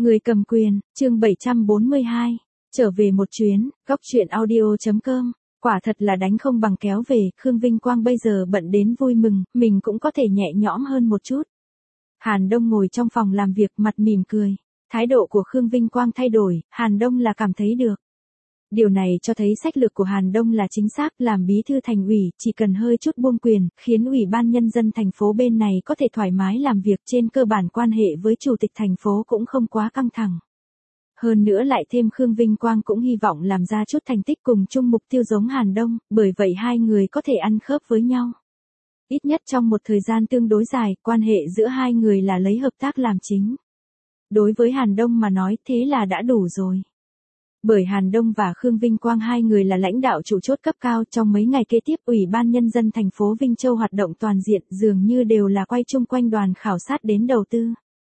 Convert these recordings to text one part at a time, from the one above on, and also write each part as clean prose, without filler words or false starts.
Người cầm quyền, chương 742. Trở về một chuyến, góc truyện audio.com. Quả thật là đánh không bằng kéo về, Khương Vinh Quang bây giờ bận đến vui mừng, mình cũng có thể nhẹ nhõm hơn một chút. Hàn Đông ngồi trong phòng làm việc mặt mỉm cười. Thái độ của Khương Vinh Quang thay đổi, Hàn Đông là cảm thấy được. Điều này cho thấy sách lược của Hàn Đông là chính xác, làm bí thư thành ủy, chỉ cần hơi chút buông quyền, khiến ủy ban nhân dân thành phố bên này có thể thoải mái làm việc, trên cơ bản quan hệ với chủ tịch thành phố cũng không quá căng thẳng. Hơn nữa lại thêm Khương Vinh Quang cũng hy vọng làm ra chút thành tích cùng chung mục tiêu giống Hàn Đông, bởi vậy hai người có thể ăn khớp với nhau. Ít nhất trong một thời gian tương đối dài, quan hệ giữa hai người là lấy hợp tác làm chính. Đối với Hàn Đông mà nói thế là đã đủ rồi. Bởi Hàn Đông và Khương Vinh Quang hai người là lãnh đạo chủ chốt cấp cao, trong mấy ngày kế tiếp Ủy ban Nhân dân thành phố Vinh Châu hoạt động toàn diện dường như đều là quay chung quanh đoàn khảo sát đến đầu tư.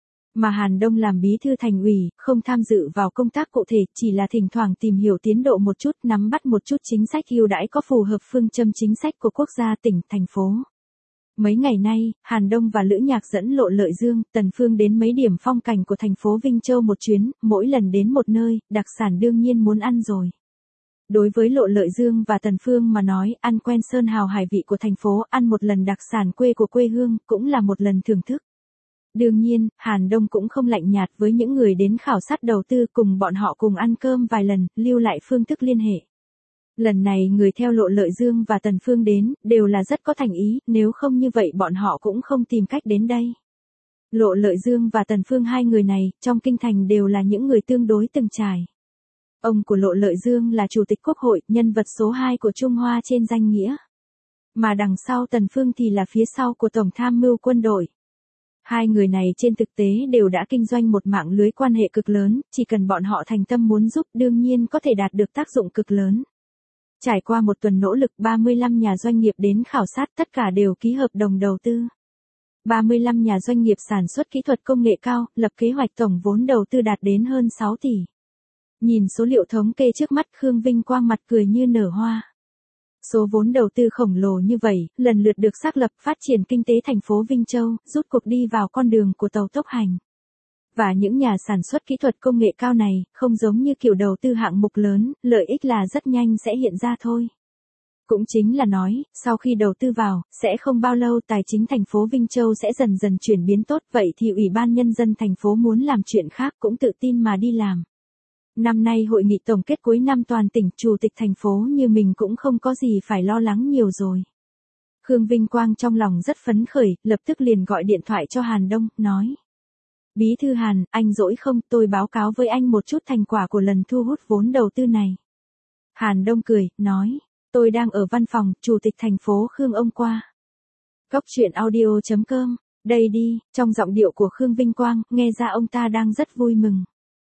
Mà Hàn Đông làm bí thư thành ủy, không tham dự vào công tác cụ thể, chỉ là thỉnh thoảng tìm hiểu tiến độ một chút, nắm bắt một chút chính sách ưu đãi có phù hợp phương châm chính sách của quốc gia, tỉnh, thành phố. Mấy ngày nay, Hàn Đông và Lữ Nhạc dẫn Lộ Lợi Dương, Tần Phương đến mấy điểm phong cảnh của thành phố Vinh Châu một chuyến, mỗi lần đến một nơi, đặc sản đương nhiên muốn ăn rồi. Đối với Lộ Lợi Dương và Tần Phương mà nói, ăn quen sơn hào hải vị của thành phố, ăn một lần đặc sản quê của quê hương, cũng là một lần thưởng thức. Đương nhiên, Hàn Đông cũng không lạnh nhạt với những người đến khảo sát đầu tư, cùng bọn họ cùng ăn cơm vài lần, lưu lại phương thức liên hệ. Lần này người theo Lộ Lợi Dương và Tần Phương đến, đều là rất có thành ý, nếu không như vậy bọn họ cũng không tìm cách đến đây. Lộ Lợi Dương và Tần Phương hai người này, trong kinh thành đều là những người tương đối từng trải. Ông của Lộ Lợi Dương là Chủ tịch Quốc hội, nhân vật số 2 của Trung Hoa trên danh nghĩa. Mà đằng sau Tần Phương thì là phía sau của Tổng tham mưu quân đội. Hai người này trên thực tế đều đã kinh doanh một mạng lưới quan hệ cực lớn, chỉ cần bọn họ thành tâm muốn giúp đương nhiên có thể đạt được tác dụng cực lớn. Trải qua một tuần nỗ lực 35 nhà doanh nghiệp đến khảo sát, tất cả đều ký hợp đồng đầu tư. 35 nhà doanh nghiệp sản xuất kỹ thuật công nghệ cao, lập kế hoạch tổng vốn đầu tư đạt đến hơn 6 tỷ. Nhìn số liệu thống kê trước mắt, Khương Vinh Quang mặt cười như nở hoa. Số vốn đầu tư khổng lồ như vậy, lần lượt được xác lập phát triển kinh tế thành phố Vinh Châu, rút cuộc đi vào con đường của tàu tốc hành. Và những nhà sản xuất kỹ thuật công nghệ cao này, không giống như kiểu đầu tư hạng mục lớn, lợi ích là rất nhanh sẽ hiện ra thôi. Cũng chính là nói, sau khi đầu tư vào, sẽ không bao lâu tài chính thành phố Vinh Châu sẽ dần dần chuyển biến tốt, vậy thì Ủy ban Nhân dân thành phố muốn làm chuyện khác cũng tự tin mà đi làm. Năm nay hội nghị tổng kết cuối năm toàn tỉnh, chủ tịch thành phố như mình cũng không có gì phải lo lắng nhiều rồi. Khương Vinh Quang trong lòng rất phấn khởi, lập tức liền gọi điện thoại cho Hàn Đông, nói. Bí thư Hàn, anh rỗi không, tôi báo cáo với anh một chút thành quả của lần thu hút vốn đầu tư này. Hàn Đông cười, nói, tôi đang ở văn phòng, chủ tịch thành phố Khương ông qua. Góc truyện audio.com, đây đi, trong giọng điệu của Khương Vinh Quang, nghe ra ông ta đang rất vui mừng.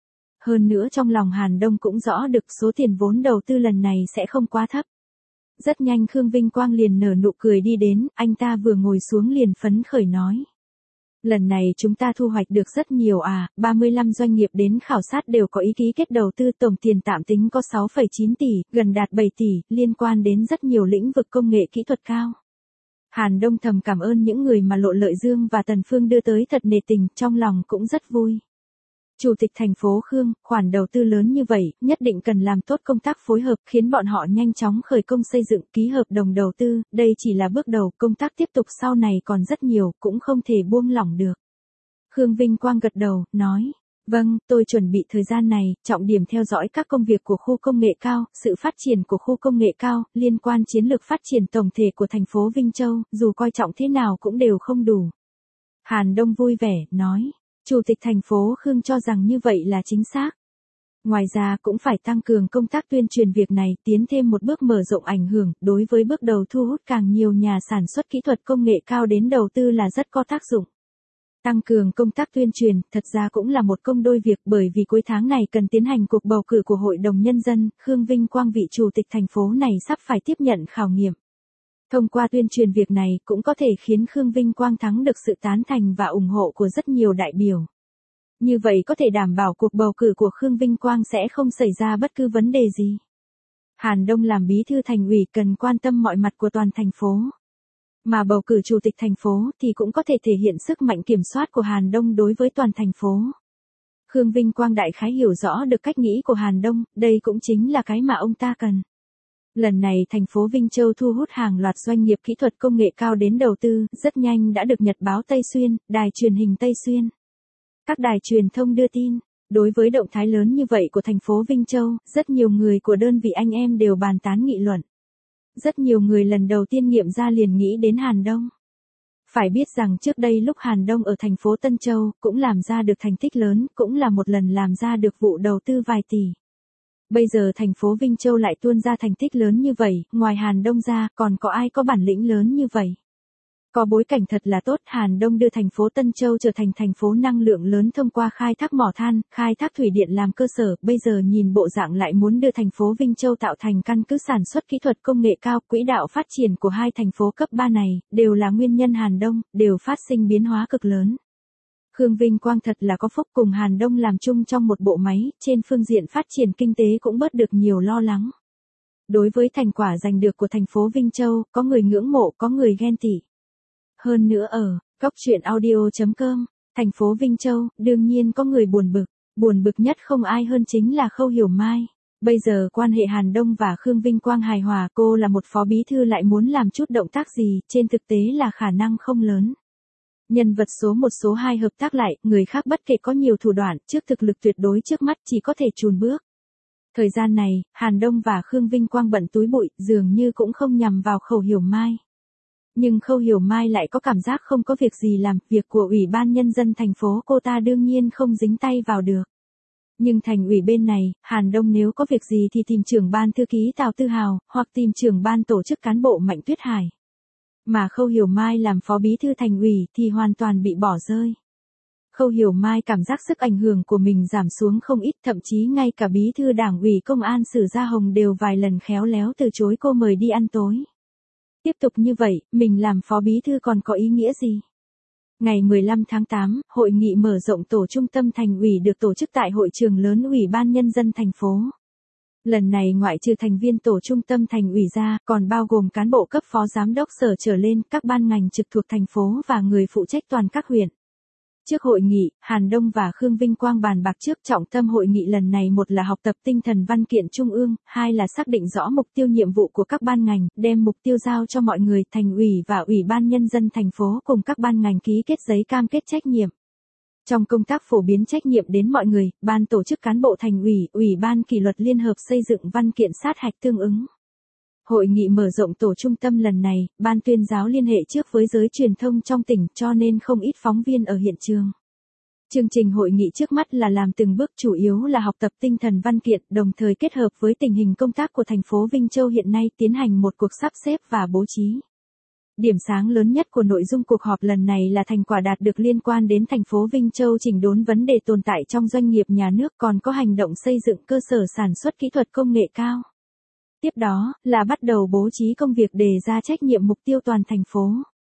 Hơn nữa trong lòng Hàn Đông cũng rõ được số tiền vốn đầu tư lần này sẽ không quá thấp. Rất nhanh Khương Vinh Quang liền nở nụ cười đi đến, anh ta vừa ngồi xuống liền phấn khởi nói. Lần này chúng ta thu hoạch được rất nhiều 35 doanh nghiệp đến khảo sát đều có ý ký kết đầu tư, tổng tiền tạm tính có 6,9 tỷ, gần đạt 7 tỷ, liên quan đến rất nhiều lĩnh vực công nghệ kỹ thuật cao. Hàn Đông thầm cảm ơn những người mà Lộ Lợi Dương và Tần Phương đưa tới thật nể tình, trong lòng cũng rất vui. Chủ tịch thành phố Khương, khoản đầu tư lớn như vậy, nhất định cần làm tốt công tác phối hợp, khiến bọn họ nhanh chóng khởi công xây dựng, ký hợp đồng đầu tư, đây chỉ là bước đầu, công tác tiếp tục sau này còn rất nhiều, cũng không thể buông lỏng được. Khương Vinh Quang gật đầu, nói, vâng, tôi chuẩn bị thời gian này, trọng điểm theo dõi các công việc của khu công nghệ cao, sự phát triển của khu công nghệ cao, liên quan chiến lược phát triển tổng thể của thành phố Vinh Châu, dù coi trọng thế nào cũng đều không đủ. Hàn Đông vui vẻ, nói. Chủ tịch thành phố Khương cho rằng như vậy là chính xác. Ngoài ra cũng phải tăng cường công tác tuyên truyền việc này, tiến thêm một bước mở rộng ảnh hưởng, đối với bước đầu thu hút càng nhiều nhà sản xuất kỹ thuật công nghệ cao đến đầu tư là rất có tác dụng. Tăng cường công tác tuyên truyền, thật ra cũng là một công đôi việc, bởi vì cuối tháng này cần tiến hành cuộc bầu cử của Hội đồng Nhân dân, Khương Vinh Quang vị chủ tịch thành phố này sắp phải tiếp nhận khảo nghiệm. Thông qua tuyên truyền việc này cũng có thể khiến Khương Vinh Quang thắng được sự tán thành và ủng hộ của rất nhiều đại biểu. Như vậy có thể đảm bảo cuộc bầu cử của Khương Vinh Quang sẽ không xảy ra bất cứ vấn đề gì. Hàn Đông làm bí thư thành ủy cần quan tâm mọi mặt của toàn thành phố. Mà bầu cử chủ tịch thành phố thì cũng có thể thể hiện sức mạnh kiểm soát của Hàn Đông đối với toàn thành phố. Khương Vinh Quang đại khái hiểu rõ được cách nghĩ của Hàn Đông, đây cũng chính là cái mà ông ta cần. Lần này thành phố Vinh Châu thu hút hàng loạt doanh nghiệp kỹ thuật công nghệ cao đến đầu tư, rất nhanh đã được Nhật báo Tây Xuyên, đài truyền hình Tây Xuyên, các đài truyền thông đưa tin. Đối với động thái lớn như vậy của thành phố Vinh Châu, rất nhiều người của đơn vị anh em đều bàn tán nghị luận. Rất nhiều người lần đầu tiên nghiệm ra liền nghĩ đến Hàn Đông. Phải biết rằng trước đây lúc Hàn Đông ở thành phố Tân Châu cũng làm ra được thành tích lớn, cũng là một lần làm ra được vụ đầu tư vài tỷ. Bây giờ thành phố Vinh Châu lại tuôn ra thành tích lớn như vậy, ngoài Hàn Đông ra, còn có ai có bản lĩnh lớn như vậy? Có bối cảnh thật là tốt, Hàn Đông đưa thành phố Tân Châu trở thành thành phố năng lượng lớn thông qua khai thác mỏ than, khai thác thủy điện làm cơ sở, bây giờ nhìn bộ dạng lại muốn đưa thành phố Vinh Châu tạo thành căn cứ sản xuất kỹ thuật công nghệ cao, quỹ đạo phát triển của hai thành phố cấp 3 này, đều là nguyên nhân Hàn Đông, đều phát sinh biến hóa cực lớn. Khương Vinh Quang thật là có phúc cùng Hàn Đông làm chung trong một bộ máy, trên phương diện phát triển kinh tế cũng bớt được nhiều lo lắng. Đối với thành quả giành được của thành phố Vinh Châu, có người ngưỡng mộ, có người ghen tị. Hơn nữa ở góc truyện audio.com, thành phố Vinh Châu, đương nhiên có người buồn bực nhất không ai hơn chính là Khâu Hiểu Mai. Bây giờ quan hệ Hàn Đông và Khương Vinh Quang hài hòa, cô là một phó bí thư lại muốn làm chút động tác gì, trên thực tế là khả năng không lớn. Nhân vật số 1 số 2 hợp tác lại, người khác bất kể có nhiều thủ đoạn, trước thực lực tuyệt đối trước mắt chỉ có thể chùn bước. Thời gian này, Hàn Đông và Khương Vinh Quang bận túi bụi, dường như cũng không nhằm vào Khâu Hiểu Mai. Nhưng Khâu Hiểu Mai lại có cảm giác không có việc gì làm, việc của Ủy ban Nhân dân thành phố cô ta đương nhiên không dính tay vào được. Nhưng thành ủy bên này, Hàn Đông nếu có việc gì thì tìm trưởng ban thư ký Tào Tư Hào, hoặc tìm trưởng ban tổ chức cán bộ Mạnh Tuyết Hải. Mà Khâu Hiểu Mai làm phó bí thư thành ủy thì hoàn toàn bị bỏ rơi. Khâu Hiểu Mai cảm giác sức ảnh hưởng của mình giảm xuống không ít, thậm chí ngay cả bí thư đảng ủy công an Sử Gia Hồng đều vài lần khéo léo từ chối cô mời đi ăn tối. Tiếp tục như vậy, mình làm phó bí thư còn có ý nghĩa gì? Ngày 15 tháng 8, hội nghị mở rộng tổ trung tâm thành ủy được tổ chức tại hội trường lớn Ủy ban Nhân dân thành phố. Lần này ngoại trừ thành viên tổ trung tâm thành ủy ra, còn bao gồm cán bộ cấp phó giám đốc sở trở lên, các ban ngành trực thuộc thành phố và người phụ trách toàn các huyện. Trước hội nghị, Hàn Đông và Khương Vinh Quang bàn bạc trước trọng tâm hội nghị lần này, một là học tập tinh thần văn kiện trung ương, hai là xác định rõ mục tiêu nhiệm vụ của các ban ngành, đem mục tiêu giao cho mọi người, thành ủy và Ủy ban Nhân dân thành phố cùng các ban ngành ký kết giấy cam kết trách nhiệm. Trong công tác phổ biến trách nhiệm đến mọi người, ban tổ chức cán bộ thành ủy, Ủy ban kỷ luật liên hợp xây dựng văn kiện sát hạch tương ứng. Hội nghị mở rộng tổ trung tâm lần này, ban tuyên giáo liên hệ trước với giới truyền thông trong tỉnh cho nên không ít phóng viên ở hiện trường. Chương trình hội nghị trước mắt là làm từng bước, chủ yếu là học tập tinh thần văn kiện, đồng thời kết hợp với tình hình công tác của thành phố Vinh Châu hiện nay tiến hành một cuộc sắp xếp và bố trí. Điểm sáng lớn nhất của nội dung cuộc họp lần này là thành quả đạt được liên quan đến thành phố Vinh Châu chỉnh đốn vấn đề tồn tại trong doanh nghiệp nhà nước, còn có hành động xây dựng cơ sở sản xuất kỹ thuật công nghệ cao. Tiếp đó, là bắt đầu bố trí công việc đề ra trách nhiệm mục tiêu toàn thành phố.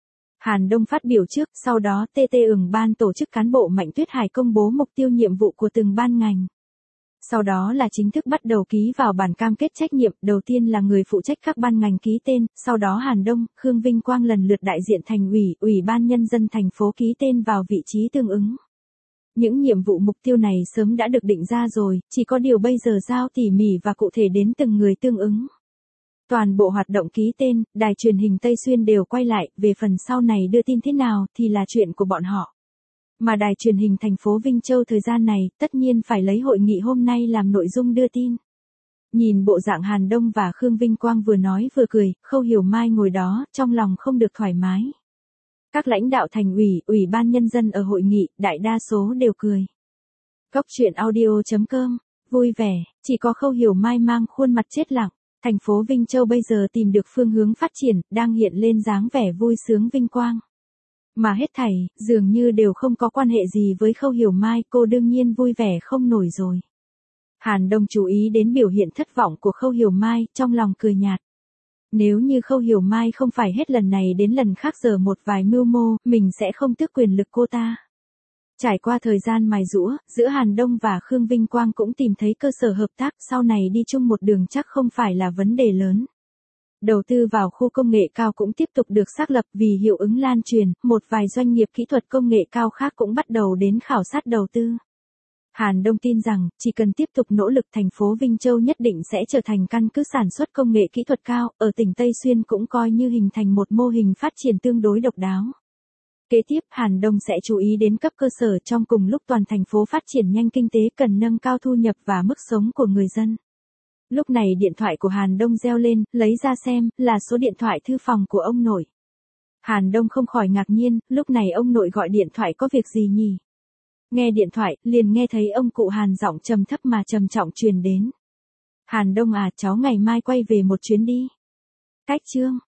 Hàn Đông phát biểu trước, sau đó ban tổ chức cán bộ Mạnh Tuyết Hải công bố mục tiêu nhiệm vụ của từng ban ngành. Sau đó là chính thức bắt đầu ký vào bản cam kết trách nhiệm, đầu tiên là người phụ trách các ban ngành ký tên, sau đó Hàn Đông, Khương Vinh Quang lần lượt đại diện thành ủy, Ủy ban Nhân dân thành phố ký tên vào vị trí tương ứng. Những nhiệm vụ mục tiêu này sớm đã được định ra rồi, chỉ có điều bây giờ giao tỉ mỉ và cụ thể đến từng người tương ứng. Toàn bộ hoạt động ký tên, đài truyền hình Tây Xuyên đều quay lại, về phần sau này đưa tin thế nào thì là chuyện của bọn họ. Mà đài truyền hình thành phố Vinh Châu thời gian này, tất nhiên phải lấy hội nghị hôm nay làm nội dung đưa tin. Nhìn bộ dạng Hàn Đông và Khương Vinh Quang vừa nói vừa cười, Khâu Hiểu Mai ngồi đó, trong lòng không được thoải mái. Các lãnh đạo thành ủy, Ủy ban Nhân dân ở hội nghị, đại đa số đều cười. Góc truyện audio.com, vui vẻ, chỉ có Khâu Hiểu Mai mang khuôn mặt chết lặng. Thành phố Vinh Châu bây giờ tìm được phương hướng phát triển, đang hiện lên dáng vẻ vui sướng vinh quang. Mà hết thảy, dường như đều không có quan hệ gì với Khâu Hiểu Mai, cô đương nhiên vui vẻ không nổi rồi. Hàn Đông chú ý đến biểu hiện thất vọng của Khâu Hiểu Mai, trong lòng cười nhạt. Nếu như Khâu Hiểu Mai không phải hết lần này đến lần khác giờ một vài mưu mô, mình sẽ không tước quyền lực cô ta. Trải qua thời gian mài giũa, giữa Hàn Đông và Khương Vinh Quang cũng tìm thấy cơ sở hợp tác, sau này đi chung một đường chắc không phải là vấn đề lớn. Đầu tư vào khu công nghệ cao cũng tiếp tục được xác lập, vì hiệu ứng lan truyền, một vài doanh nghiệp kỹ thuật công nghệ cao khác cũng bắt đầu đến khảo sát đầu tư. Hàn Đông tin rằng, chỉ cần tiếp tục nỗ lực thành phố Vinh Châu nhất định sẽ trở thành căn cứ sản xuất công nghệ kỹ thuật cao, ở tỉnh Tây Xuyên cũng coi như hình thành một mô hình phát triển tương đối độc đáo. Kế tiếp, Hàn Đông sẽ chú ý đến cấp cơ sở trong cùng lúc toàn thành phố phát triển nhanh kinh tế cần nâng cao thu nhập và mức sống của người dân. Lúc này điện thoại của Hàn Đông reo lên, lấy ra xem, là số điện thoại thư phòng của ông nội. Hàn Đông không khỏi ngạc nhiên, lúc này ông nội gọi điện thoại có việc gì nhỉ? Nghe điện thoại, liền nghe thấy ông cụ Hàn giọng trầm thấp mà trầm trọng truyền đến. Hàn Đông à, cháu ngày mai quay về một chuyến đi. Cách Chương